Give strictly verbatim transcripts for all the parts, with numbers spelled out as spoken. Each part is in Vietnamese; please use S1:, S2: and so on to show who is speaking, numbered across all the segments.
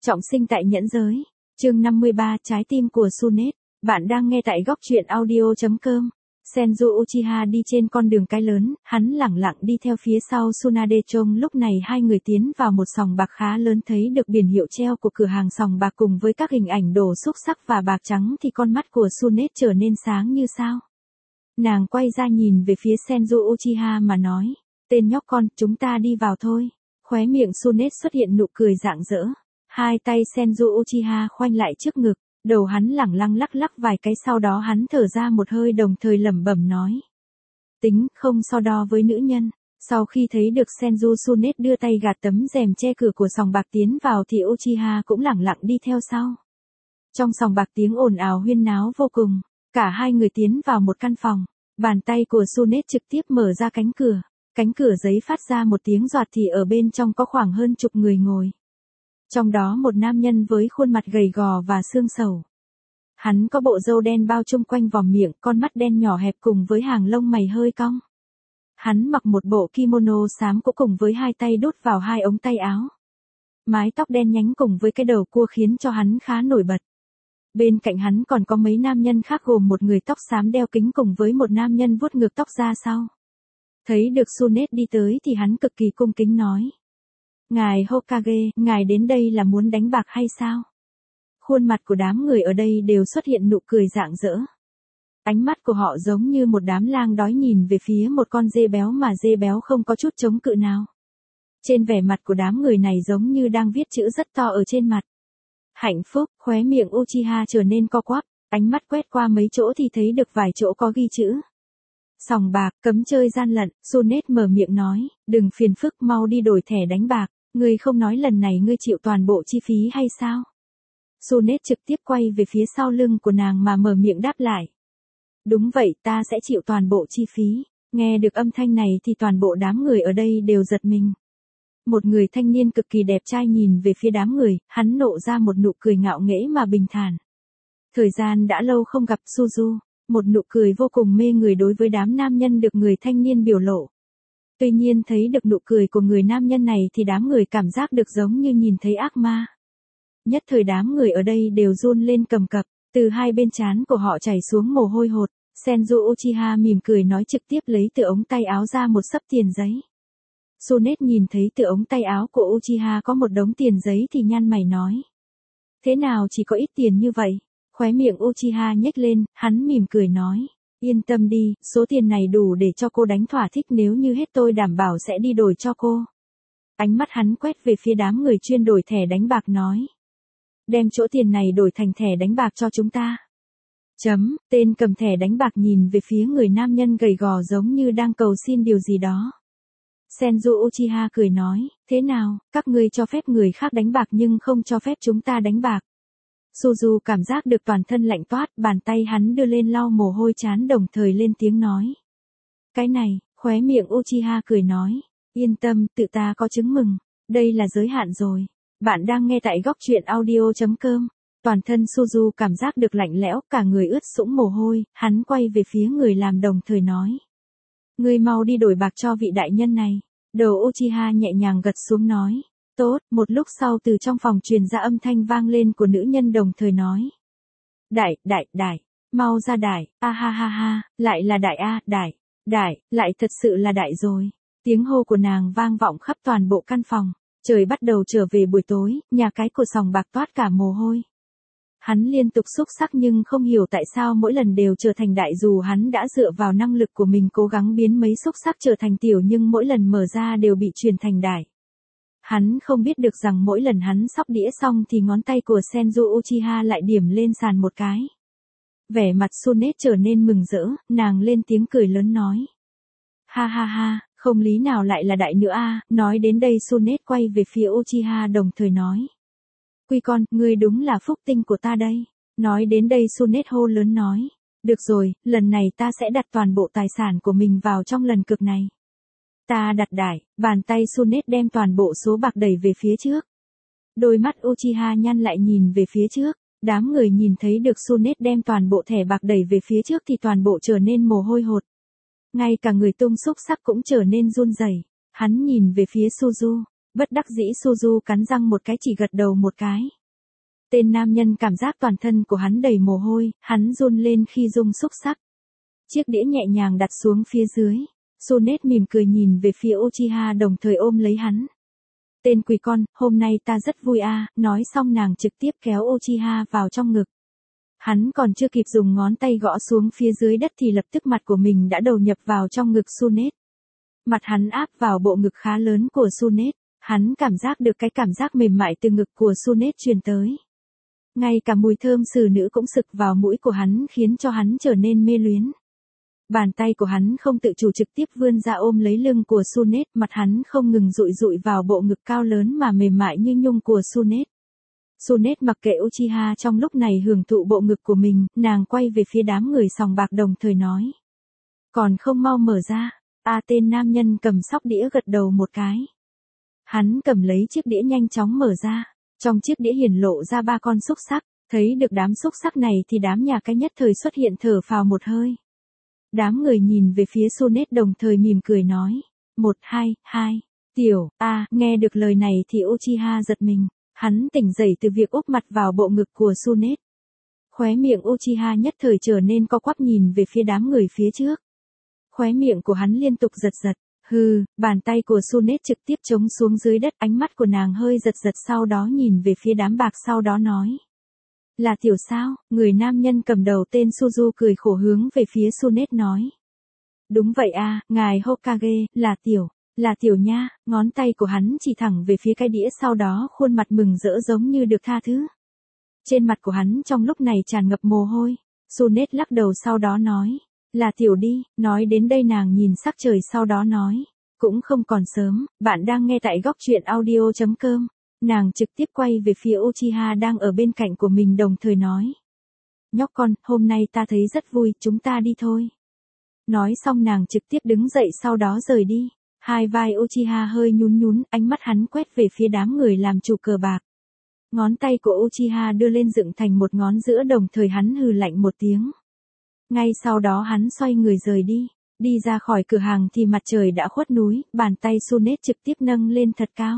S1: Trọng sinh tại nhẫn giới. Chương năm mươi ba, trái tim của Tsunade. Bạn đang nghe tại góc truyện audio chấm com. Senju Uchiha đi trên con đường cái lớn, hắn lẳng lặng đi theo phía sau Tsunade trông. Lúc này hai người tiến vào một sòng bạc khá lớn, thấy được biển hiệu treo của cửa hàng sòng bạc cùng với các hình ảnh đồ xúc xắc và bạc trắng thì con mắt của Tsunade trở nên sáng như sao. Nàng quay ra nhìn về phía Senju Uchiha mà nói, tên nhóc con, chúng ta đi vào thôi. Khóe miệng Tsunade xuất hiện nụ cười rạng rỡ. Hai tay Senju Uchiha khoanh lại trước ngực, đầu hắn lẳng lăng lắc lắc vài cái, sau đó hắn thở ra một hơi đồng thời lẩm bẩm nói. Tính không so đo với nữ nhân. Sau khi thấy được Senju, Tsunade đưa tay gạt tấm rèm che cửa của sòng bạc tiến vào thì Uchiha cũng lẳng lặng đi theo sau. Trong sòng bạc tiếng ồn ào huyên náo vô cùng, cả hai người tiến vào một căn phòng, bàn tay của Tsunade trực tiếp mở ra cánh cửa. Cánh cửa giấy phát ra một tiếng giọt thì ở bên trong có khoảng hơn chục người ngồi. Trong đó một nam nhân với khuôn mặt gầy gò và xương sầu. Hắn có bộ râu đen bao chung quanh vòm miệng, con mắt đen nhỏ hẹp cùng với hàng lông mày hơi cong. Hắn mặc một bộ kimono xám cũ cùng với hai tay đút vào hai ống tay áo. Mái tóc đen nhánh cùng với cái đầu cua khiến cho hắn khá nổi bật. Bên cạnh hắn còn có mấy nam nhân khác gồm một người tóc xám đeo kính cùng với một nam nhân vuốt ngược tóc ra sau. Thấy được Tsunade đi tới thì hắn cực kỳ cung kính nói. Ngài Hokage, ngài đến đây là muốn đánh bạc hay sao? Khuôn mặt của đám người ở đây đều xuất hiện nụ cười rạng rỡ. Ánh mắt của họ giống như một đám lang đói nhìn về phía một con dê béo mà dê béo không có chút chống cự nào. Trên vẻ mặt của đám người này giống như đang viết chữ rất to ở trên mặt. Hạnh phúc, khóe miệng Uchiha trở nên co quắp, ánh mắt quét qua mấy chỗ thì thấy được vài chỗ có ghi chữ. Sòng bạc, cấm chơi gian lận. Tsunade mở miệng nói, đừng phiền phức, mau đi đổi thẻ đánh bạc, ngươi không nói lần này ngươi chịu toàn bộ chi phí hay sao? Tsunade trực tiếp quay về phía sau lưng của nàng mà mở miệng đáp lại. Đúng vậy, ta sẽ chịu toàn bộ chi phí. Nghe được âm thanh này thì toàn bộ đám người ở đây đều giật mình. Một người thanh niên cực kỳ đẹp trai nhìn về phía đám người, hắn nộ ra một nụ cười ngạo nghễ mà bình thản. Thời gian đã lâu không gặp Suzu. Một nụ cười vô cùng mê người đối với đám nam nhân được người thanh niên biểu lộ. Tuy nhiên thấy được nụ cười của người nam nhân này thì đám người cảm giác được giống như nhìn thấy ác ma. Nhất thời đám người ở đây đều run lên cầm cập, từ hai bên trán của họ chảy xuống mồ hôi hột. Senju Uchiha mỉm cười nói trực tiếp lấy từ ống tay áo ra một xấp tiền giấy. Tsunade nhìn thấy từ ống tay áo của Uchiha có một đống tiền giấy thì nhăn mày nói. Thế nào chỉ có ít tiền như vậy? Khóe miệng Uchiha nhếch lên, hắn mỉm cười nói. Yên tâm đi, số tiền này đủ để cho cô đánh thỏa thích, nếu như hết tôi đảm bảo sẽ đi đổi cho cô. Ánh mắt hắn quét về phía đám người chuyên đổi thẻ đánh bạc nói. Đem chỗ tiền này đổi thành thẻ đánh bạc cho chúng ta. Chấm, tên cầm thẻ đánh bạc nhìn về phía người nam nhân gầy gò giống như đang cầu xin điều gì đó. Senju Uchiha cười nói, thế nào, các ngươi cho phép người khác đánh bạc nhưng không cho phép chúng ta đánh bạc. Suzu cảm giác được toàn thân lạnh toát, bàn tay hắn đưa lên lau mồ hôi trán đồng thời lên tiếng nói. Cái này, khóe miệng Uchiha cười nói, yên tâm, tự ta có chứng mừng, đây là giới hạn rồi. Bạn đang nghe tại góc truyện audio chấm com. Toàn thân Suzu cảm giác được lạnh lẽo, cả người ướt sũng mồ hôi, hắn quay về phía người làm đồng thời nói. Ngươi mau đi đổi bạc cho vị đại nhân này. Đầu Uchiha nhẹ nhàng gật xuống nói. Tốt, một lúc sau từ trong phòng truyền ra âm thanh vang lên của nữ nhân đồng thời nói. Đại, đại, đại, mau ra đại, a ha ha ha, lại là đại a, đại, đại, lại thật sự là đại rồi. Tiếng hô của nàng vang vọng khắp toàn bộ căn phòng, trời bắt đầu trở về buổi tối, nhà cái của sòng bạc toát cả mồ hôi. Hắn liên tục xúc sắc nhưng không hiểu tại sao mỗi lần đều trở thành đại, dù hắn đã dựa vào năng lực của mình cố gắng biến mấy xúc sắc trở thành tiểu nhưng mỗi lần mở ra đều bị truyền thành đại. Hắn không biết được rằng mỗi lần hắn sóc đĩa xong thì ngón tay của Senju Uchiha lại điểm lên sàn một cái. Vẻ mặt Tsunade trở nên mừng rỡ, nàng lên tiếng cười lớn nói. Ha ha ha, không lý nào lại là đại nữa a. Nói đến đây Tsunade quay về phía Uchiha đồng thời nói. Quy con, ngươi đúng là phúc tinh của ta đây. Nói đến đây Tsunade hô lớn nói. Được rồi, lần này ta sẽ đặt toàn bộ tài sản của mình vào trong lần cược này. Ta đặt đại, bàn tay Tsunade đem toàn bộ số bạc đẩy về phía trước. Đôi mắt Uchiha nhăn lại nhìn về phía trước, đám người nhìn thấy được Tsunade đem toàn bộ thẻ bạc đẩy về phía trước thì toàn bộ trở nên mồ hôi hột. Ngay cả người tung xúc sắc cũng trở nên run rẩy. Hắn nhìn về phía Suzu, Bất đắc dĩ Suzu cắn răng một cái chỉ gật đầu một cái. Tên nam nhân cảm giác toàn thân của hắn đầy mồ hôi, hắn run lên khi rung xúc xắc. Chiếc đĩa nhẹ nhàng đặt xuống phía dưới. Sunét mỉm cười nhìn về phía Uchiha đồng thời ôm lấy hắn. Tên quỷ con, hôm nay ta rất vui a, nói xong nàng trực tiếp kéo Uchiha vào trong ngực. Hắn còn chưa kịp dùng ngón tay gõ xuống phía dưới đất thì lập tức mặt của mình đã đầu nhập vào trong ngực Sunét. Mặt hắn áp vào bộ ngực khá lớn của Sunét, hắn cảm giác được cái cảm giác mềm mại từ ngực của Sunét truyền tới. Ngay cả mùi thơm xử nữ cũng sực vào mũi của hắn khiến cho hắn trở nên mê luyến. Bàn tay của hắn không tự chủ trực tiếp vươn ra ôm lấy lưng của Sunét, mặt hắn không ngừng dụi dụi vào bộ ngực cao lớn mà mềm mại như nhung của Sunét. Sunét mặc kệ Uchiha trong lúc này hưởng thụ bộ ngực của mình, nàng quay về phía đám người sòng bạc đồng thời nói. Còn không mau mở ra, a tên nam nhân cầm sóc đĩa gật đầu một cái. Hắn cầm lấy chiếc đĩa nhanh chóng mở ra, trong chiếc đĩa hiển lộ ra ba con xúc xắc, thấy được đám xúc xắc này thì đám nhà cái nhất thời xuất hiện thở phào một hơi. Đám người nhìn về phía Sunét đồng thời mỉm cười nói. Một hai, hai, tiểu, a nghe được lời này thì Uchiha giật mình, hắn tỉnh dậy từ việc úp mặt vào bộ ngực của Sunét. Khóe miệng Uchiha nhất thời trở nên co quắp nhìn về phía đám người phía trước. Khóe miệng của hắn liên tục giật giật, hừ, bàn tay của Sunét trực tiếp chống xuống dưới đất, ánh mắt của nàng hơi giật giật sau đó nhìn về phía đám bạc sau đó nói. Là tiểu sao, người nam nhân cầm đầu tên Suzu cười khổ hướng về phía Sunét nói. Đúng vậy a, ngài Hokage, là tiểu, là tiểu nha, ngón tay của hắn chỉ thẳng về phía cái đĩa sau đó khuôn mặt mừng rỡ giống như được tha thứ. Trên mặt của hắn trong lúc này tràn ngập mồ hôi, Sunét lắc đầu sau đó nói. Là tiểu đi, nói đến đây nàng nhìn sắc trời sau đó nói. Cũng không còn sớm, bạn đang nghe tại góc truyện audio chấm com. Nàng trực tiếp quay về phía Uchiha đang ở bên cạnh của mình đồng thời nói. Nhóc con, hôm nay ta thấy rất vui, chúng ta đi thôi. Nói xong nàng trực tiếp đứng dậy sau đó rời đi. Hai vai Uchiha hơi nhún nhún, ánh mắt hắn quét về phía đám người làm chủ cờ bạc. Ngón tay của Uchiha đưa lên dựng thành một ngón giữa đồng thời hắn hừ lạnh một tiếng. Ngay sau đó hắn xoay người rời đi. Đi ra khỏi cửa hàng thì mặt trời đã khuất núi, bàn tay Sunét trực tiếp nâng lên thật cao.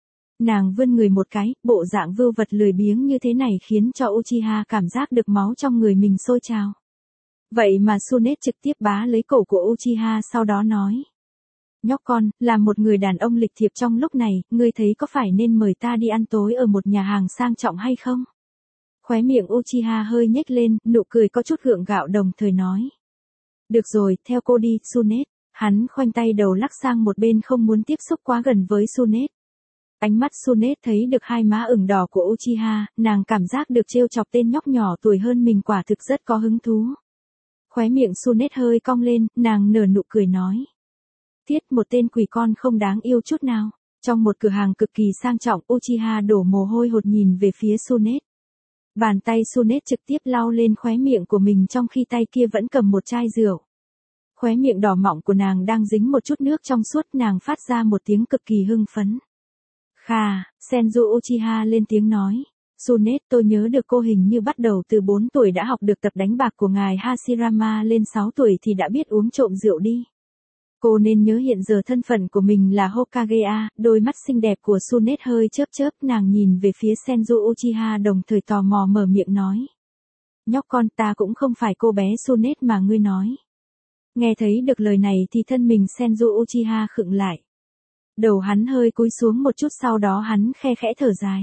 S1: Nàng vươn người một cái, bộ dạng vưu vật lười biếng như thế này khiến cho Uchiha cảm giác được máu trong người mình sôi trào. Vậy mà Sunét trực tiếp bá lấy cổ của Uchiha sau đó nói. Nhóc con, là một người đàn ông lịch thiệp trong lúc này, ngươi thấy có phải nên mời ta đi ăn tối ở một nhà hàng sang trọng hay không? Khóe miệng Uchiha hơi nhếch lên, nụ cười có chút gượng gạo đồng thời nói. Được rồi, theo cô đi, Sunét. Hắn khoanh tay đầu lắc sang một bên không muốn tiếp xúc quá gần với Sunét. Ánh mắt Sunét thấy được hai má ửng đỏ của Uchiha, nàng cảm giác được trêu chọc tên nhóc nhỏ tuổi hơn mình quả thực rất có hứng thú. Khóe miệng Sunét hơi cong lên, nàng nở nụ cười nói. Thiết, một tên quỷ con không đáng yêu chút nào. Trong một cửa hàng cực kỳ sang trọng, Uchiha đổ mồ hôi hột nhìn về phía Sunét. Bàn tay Sunét trực tiếp lau lên khóe miệng của mình trong khi tay kia vẫn cầm một chai rượu. Khóe miệng đỏ mọng của nàng đang dính một chút nước trong suốt, nàng phát ra một tiếng cực kỳ hưng phấn. Khà, Senju Uchiha lên tiếng nói. Sunét, tôi nhớ được cô hình như bắt đầu từ bốn tuổi đã học được tập đánh bạc của ngài Hashirama, lên sáu tuổi thì đã biết uống trộm rượu đi. Cô nên nhớ hiện giờ thân phận của mình là Hokage a. Đôi mắt xinh đẹp của Sunét hơi chớp chớp, nàng nhìn về phía Senju Uchiha đồng thời tò mò mở miệng nói. Nhóc con, ta cũng không phải cô bé Sunét mà ngươi nói. Nghe thấy được lời này thì thân mình Senju Uchiha khựng lại. Đầu hắn hơi cúi xuống một chút sau đó hắn khe khẽ thở dài.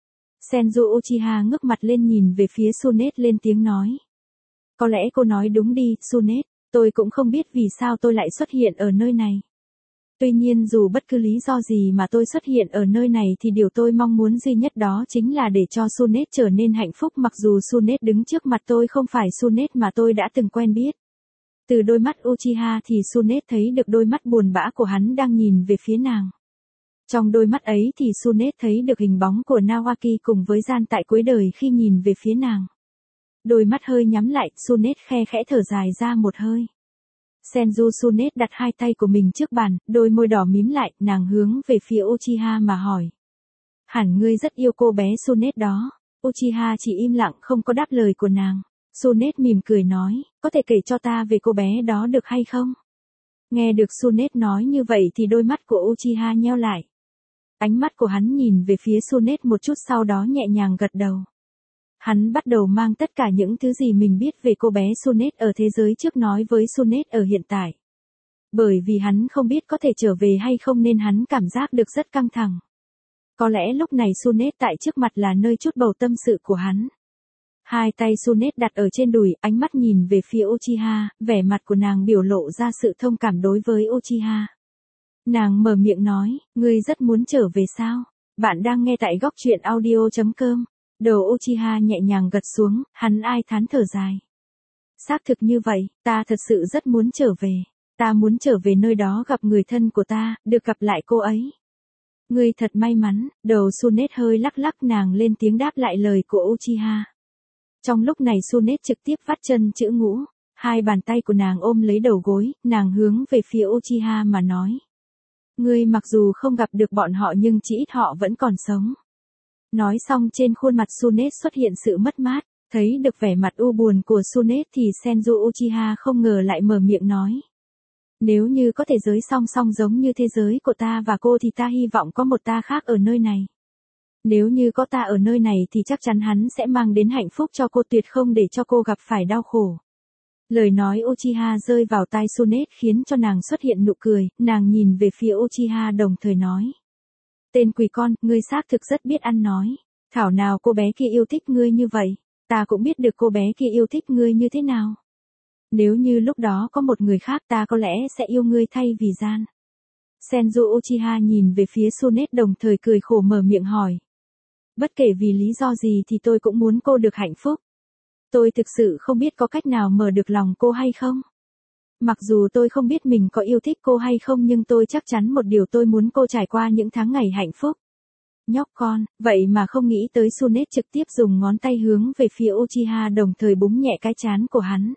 S1: Senju Uchiha ngước mặt lên nhìn về phía Sunét lên tiếng nói. Có lẽ cô nói đúng đi, Sunét. Tôi cũng không biết vì sao tôi lại xuất hiện ở nơi này. Tuy nhiên dù bất cứ lý do gì mà tôi xuất hiện ở nơi này thì điều tôi mong muốn duy nhất đó chính là để cho Sunét trở nên hạnh phúc, mặc dù Sunét đứng trước mặt tôi không phải Sunét mà tôi đã từng quen biết. Từ đôi mắt Uchiha thì Sunét thấy được đôi mắt buồn bã của hắn đang nhìn về phía nàng. Trong đôi mắt ấy thì Sunét thấy được hình bóng của Nawaki cùng với gian tại cuối đời khi nhìn về phía nàng. Đôi mắt hơi nhắm lại, Sunét khe khẽ thở dài ra một hơi. Senju Sunét đặt hai tay của mình trước bàn, đôi môi đỏ mím lại, nàng hướng về phía Uchiha mà hỏi. Hẳn ngươi rất yêu cô bé Sunét đó. Uchiha chỉ im lặng không có đáp lời của nàng. Sunét mỉm cười nói, có thể kể cho ta về cô bé đó được hay không? Nghe được Sunét nói như vậy thì đôi mắt của Uchiha nheo lại. Ánh mắt của hắn nhìn về phía Sunet một chút sau đó nhẹ nhàng gật đầu. Hắn bắt đầu mang tất cả những thứ gì mình biết về cô bé Sunet ở thế giới trước nói với Sunet ở hiện tại. Bởi vì hắn không biết có thể trở về hay không nên hắn cảm giác được rất căng thẳng. Có lẽ lúc này Sunet tại trước mặt là nơi chút bầu tâm sự của hắn. Hai tay Sunet đặt ở trên đùi, ánh mắt nhìn về phía Uchiha, vẻ mặt của nàng biểu lộ ra sự thông cảm đối với Uchiha. Nàng mở miệng nói, ngươi rất muốn trở về sao? Bạn đang nghe tại góc truyện audio chấm com. Đầu Uchiha nhẹ nhàng gật xuống, hắn ai thán thở dài. Xác thực như vậy, ta thật sự rất muốn trở về. Ta muốn trở về nơi đó gặp người thân của ta, được gặp lại cô ấy. Ngươi thật may mắn, đầu Sunet hơi lắc lắc, nàng lên tiếng đáp lại lời của Uchiha. Trong lúc này Sunet trực tiếp vắt chân chữ ngũ, hai bàn tay của nàng ôm lấy đầu gối, nàng hướng về phía Uchiha mà nói. Ngươi mặc dù không gặp được bọn họ nhưng chỉ ít họ vẫn còn sống. Nói xong trên khuôn mặt Sunet xuất hiện sự mất mát, thấy được vẻ mặt u buồn của Sunet thì Senju Uchiha không ngờ lại mở miệng nói. Nếu như có thể giới song song giống như thế giới của ta và cô thì ta hy vọng có một ta khác ở nơi này. Nếu như có ta ở nơi này thì chắc chắn hắn sẽ mang đến hạnh phúc cho cô, tuyệt không để cho cô gặp phải đau khổ. Lời nói Uchiha rơi vào tai Sunet khiến cho nàng xuất hiện nụ cười, nàng nhìn về phía Uchiha đồng thời nói. Tên quỷ con, ngươi xác thực rất biết ăn nói. Thảo nào cô bé kia yêu thích ngươi như vậy, ta cũng biết được cô bé kia yêu thích ngươi như thế nào. Nếu như lúc đó có một người khác ta có lẽ sẽ yêu ngươi thay vì gian. Senju Uchiha nhìn về phía Sunet đồng thời cười khổ mở miệng hỏi. Bất kể vì lý do gì thì tôi cũng muốn cô được hạnh phúc. Tôi thực sự không biết có cách nào mở được lòng cô hay không. Mặc dù tôi không biết mình có yêu thích cô hay không nhưng tôi chắc chắn một điều, tôi muốn cô trải qua những tháng ngày hạnh phúc. Nhóc con, vậy mà không nghĩ tới Sunet trực tiếp dùng ngón tay hướng về phía Uchiha đồng thời búng nhẹ cái trán của hắn.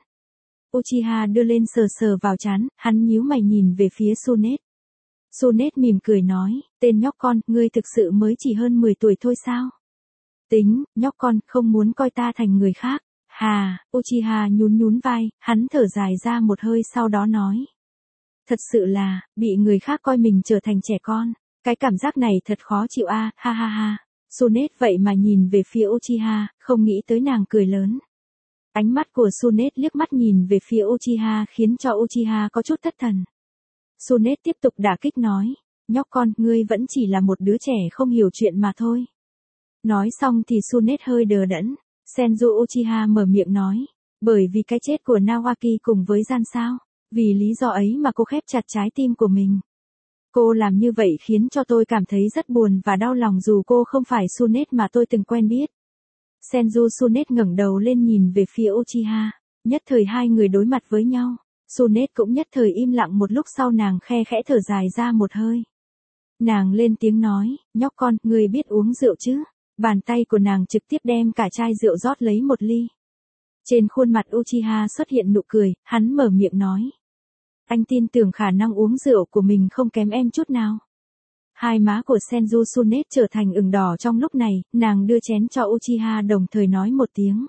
S1: Uchiha đưa lên sờ sờ vào trán, hắn nhíu mày nhìn về phía Sunet. Sunet mỉm cười nói, tên nhóc con, ngươi thực sự mới chỉ hơn mười tuổi thôi sao? Tính, nhóc con, không muốn coi ta thành người khác. Hà, Uchiha nhún nhún vai, hắn thở dài ra một hơi sau đó nói. Thật sự là, bị người khác coi mình trở thành trẻ con. Cái cảm giác này thật khó chịu a, à, ha ha ha. Sunet vậy mà nhìn về phía Uchiha, không nghĩ tới nàng cười lớn. Ánh mắt của Sunet liếc mắt nhìn về phía Uchiha khiến cho Uchiha có chút thất thần. Sunet tiếp tục đả kích nói, nhóc con, ngươi vẫn chỉ là một đứa trẻ không hiểu chuyện mà thôi. Nói xong thì Sunet hơi đờ đẫn. Senju Uchiha mở miệng nói, bởi vì cái chết của Nawaki cùng với gian sao, vì lý do ấy mà cô khép chặt trái tim của mình. Cô làm như vậy khiến cho tôi cảm thấy rất buồn và đau lòng dù cô không phải Sunet mà tôi từng quen biết. Senju Sunet ngẩng đầu lên nhìn về phía Uchiha, nhất thời hai người đối mặt với nhau. Sunet cũng nhất thời im lặng một lúc sau nàng khe khẽ thở dài ra một hơi. Nàng lên tiếng nói, nhóc con, ngươi biết uống rượu chứ? Bàn tay của nàng trực tiếp đem cả chai rượu rót lấy một ly. Trên khuôn mặt Uchiha xuất hiện nụ cười, hắn mở miệng nói. Anh tin tưởng khả năng uống rượu của mình không kém em chút nào. Hai má của Senju Sunet trở thành ửng đỏ trong lúc này, nàng đưa chén cho Uchiha đồng thời nói một tiếng.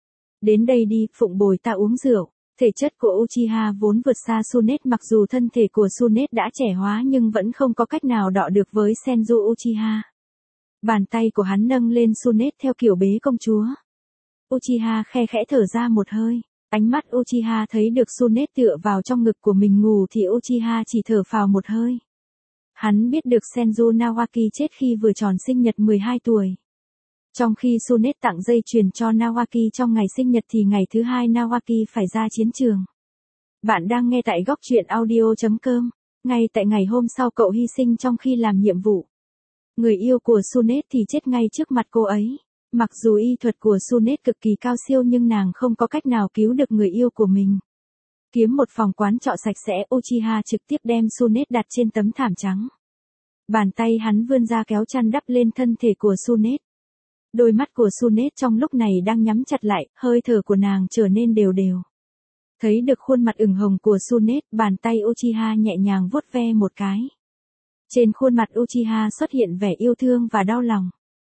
S1: Đến đây đi, phụng bồi ta uống rượu. Thể chất của Uchiha vốn vượt xa Sunet, mặc dù thân thể của Sunet đã trẻ hóa nhưng vẫn không có cách nào đọ được với Senju Uchiha. Bàn tay của hắn nâng lên Sunet theo kiểu bế công chúa. Uchiha khe khẽ thở ra một hơi. Ánh mắt Uchiha thấy được Sunet tựa vào trong ngực của mình ngủ thì Uchiha chỉ thở phào một hơi. Hắn biết được Senju Nawaki chết khi vừa tròn sinh nhật mười hai tuổi. Trong khi Sunet tặng dây chuyền cho Nawaki trong ngày sinh nhật thì ngày thứ hai Nawaki phải ra chiến trường. Bạn đang nghe tại góc truyện audio chấm com. Ngay tại ngày hôm sau cậu hy sinh trong khi làm nhiệm vụ. Người yêu của Sunet thì chết ngay trước mặt cô ấy. Mặc dù y thuật của Sunet cực kỳ cao siêu nhưng nàng không có cách nào cứu được người yêu của mình. Kiếm một phòng quán trọ sạch sẽ, Uchiha trực tiếp đem Sunet đặt trên tấm thảm trắng. Bàn tay hắn vươn ra kéo chăn đắp lên thân thể của Sunet. Đôi mắt của Sunet trong lúc này đang nhắm chặt lại, hơi thở của nàng trở nên đều đều. Thấy được khuôn mặt ửng hồng của Sunet, bàn tay Uchiha nhẹ nhàng vuốt ve một cái. Trên khuôn mặt Uchiha xuất hiện vẻ yêu thương và đau lòng.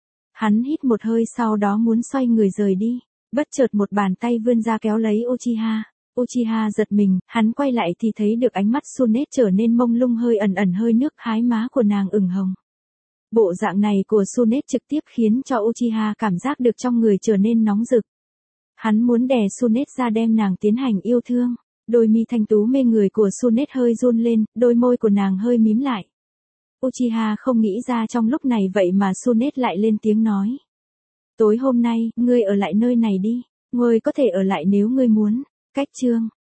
S1: Hắn hít một hơi sau đó muốn xoay người rời đi. Bất chợt một bàn tay vươn ra kéo lấy Uchiha. Uchiha giật mình, hắn quay lại thì thấy được ánh mắt Sunet trở nên mông lung hơi ẩn ẩn hơi nước, hái má của nàng ửng hồng. Bộ dạng này của Tsunade trực tiếp khiến cho Uchiha cảm giác được trong người trở nên nóng rực. Hắn muốn đè Tsunade ra đem nàng tiến hành yêu thương. Đôi mi thanh tú mê người của Tsunade hơi run lên, đôi môi của nàng hơi mím lại. Uchiha không nghĩ ra trong lúc này vậy mà Tsunade lại lên tiếng nói. Tối hôm nay, ngươi ở lại nơi này đi. Ngươi có thể ở lại nếu ngươi muốn. Cách chương.